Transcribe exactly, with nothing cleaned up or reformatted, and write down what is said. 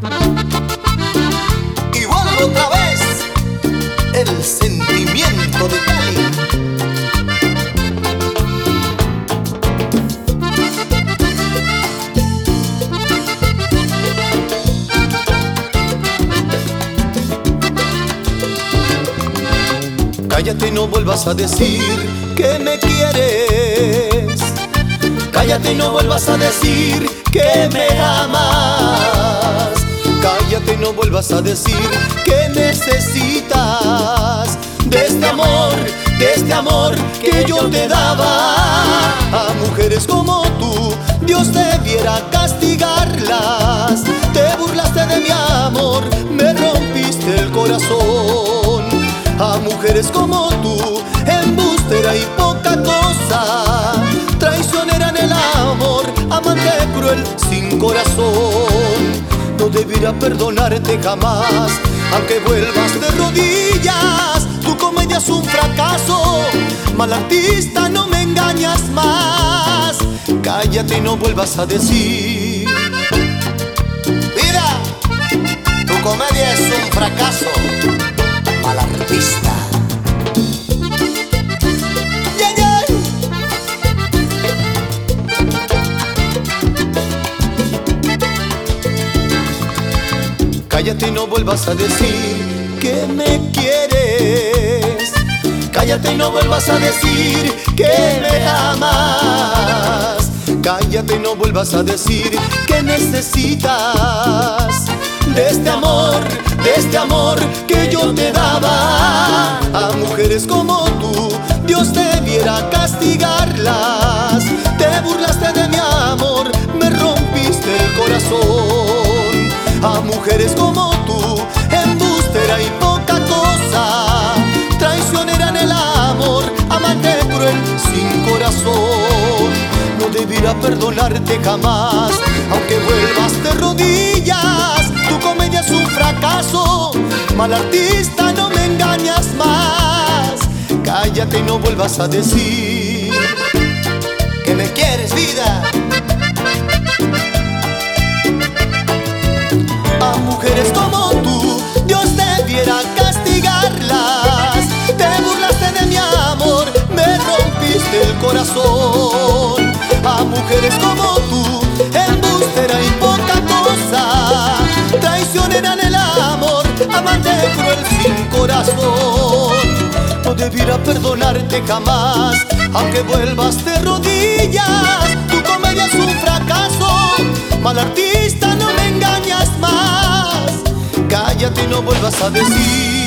Y vuelve otra vez el sentimiento de Cali. Cállate y no vuelvas a decir que me quieres. Cállate y no vuelvas a decir que me amas. Cállate y no vuelvas a decir que necesitas de este amor, de este amor que yo te daba. A mujeres como tú, Dios debiera castigarlas. Te burlaste de mi amor, me rompiste el corazón. A mujeres como tú, embustera y poca cosa, traicionera en el amor, amante cruel sin corazón. No debiera perdonarte jamás, aunque vuelvas de rodillas. Tu comedia es un fracaso, mal artista, no me engañas más. Cállate y no vuelvas a decir. Mira, tu comedia es un fracaso, mal artista. Yeah, yeah. Cállate y no vuelvas a decir que me quieres. Cállate y no vuelvas a decir que me amas. Cállate y no vuelvas a decir que necesitas de este amor, de este amor que yo te daba. A mujeres como tú, Dios debiera castigarlas. Te burlaste de mi amor, me rompiste el corazón. A mujeres como tú, embustera y poca cosa, traicionera en el amor, amante cruel sin corazón. No debiera perdonarte jamás, aunque vuelvas de rodillas. Tu comedia es un fracaso, mal artista, no me engañas más. Cállate y no vuelvas a decir Que me quieres, vida. a mujeres como tú, Dios debiera castigarlas. Te burlaste de mi amor, me rompiste el corazón. A mujeres como tú, embustera y poca cosa, traicionera en el amor, amante cruel sin corazón. No debiera perdonarte jamás, aunque vuelvas de rodillas. Tu comedia es un fracaso, mal artista, no me engañas más. Cállate y no vuelvas a decir